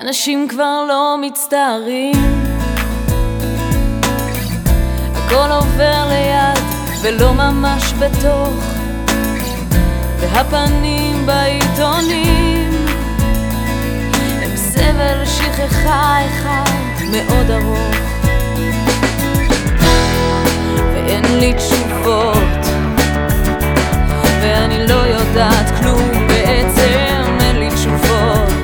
אנשים כבר לא מצטערים, הכל עובר ליד ולא ממש בתוך, והפנים בעיתונים הם סבל שכחה אחד מאוד ארוך, ואין לי תשובות ואני לא יודעת כלום, בעצם אין לי תשובות.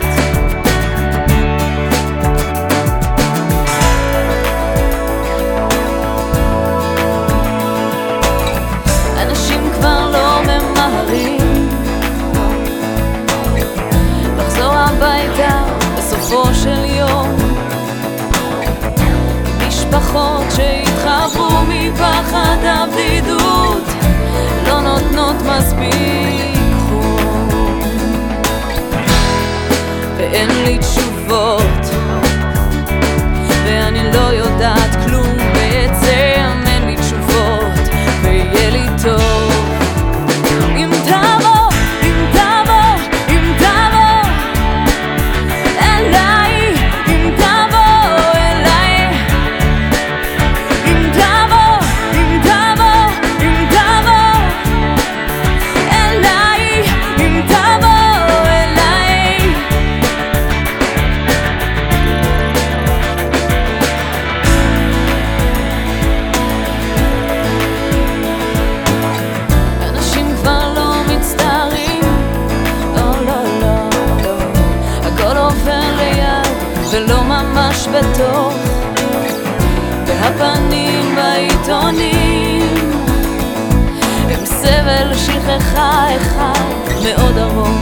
אנשים כבר לא ממהרים לחזור הביתה בסופו של יום, משפחות שהתחברו מפחד הבדידות לא נותנות מספיק חום, ואין לי תשובות ואני לא יודעת כלום, בעצם אין לי תשובות, ויהיה לי טוב אם תבוא, אם תבוא, אם תבוא אליי, אם תבוא אליי, אם תבוא, אם תבוא, אם תבוא אליי, אם תבוא אליי. אנשים כבר לא מצטערים, לא, לא, לא, לא, הכל עובר ליד ולא ממש בתוך, והפנים בעיתונים הם סבל שכחה אחד מאוד ארוך,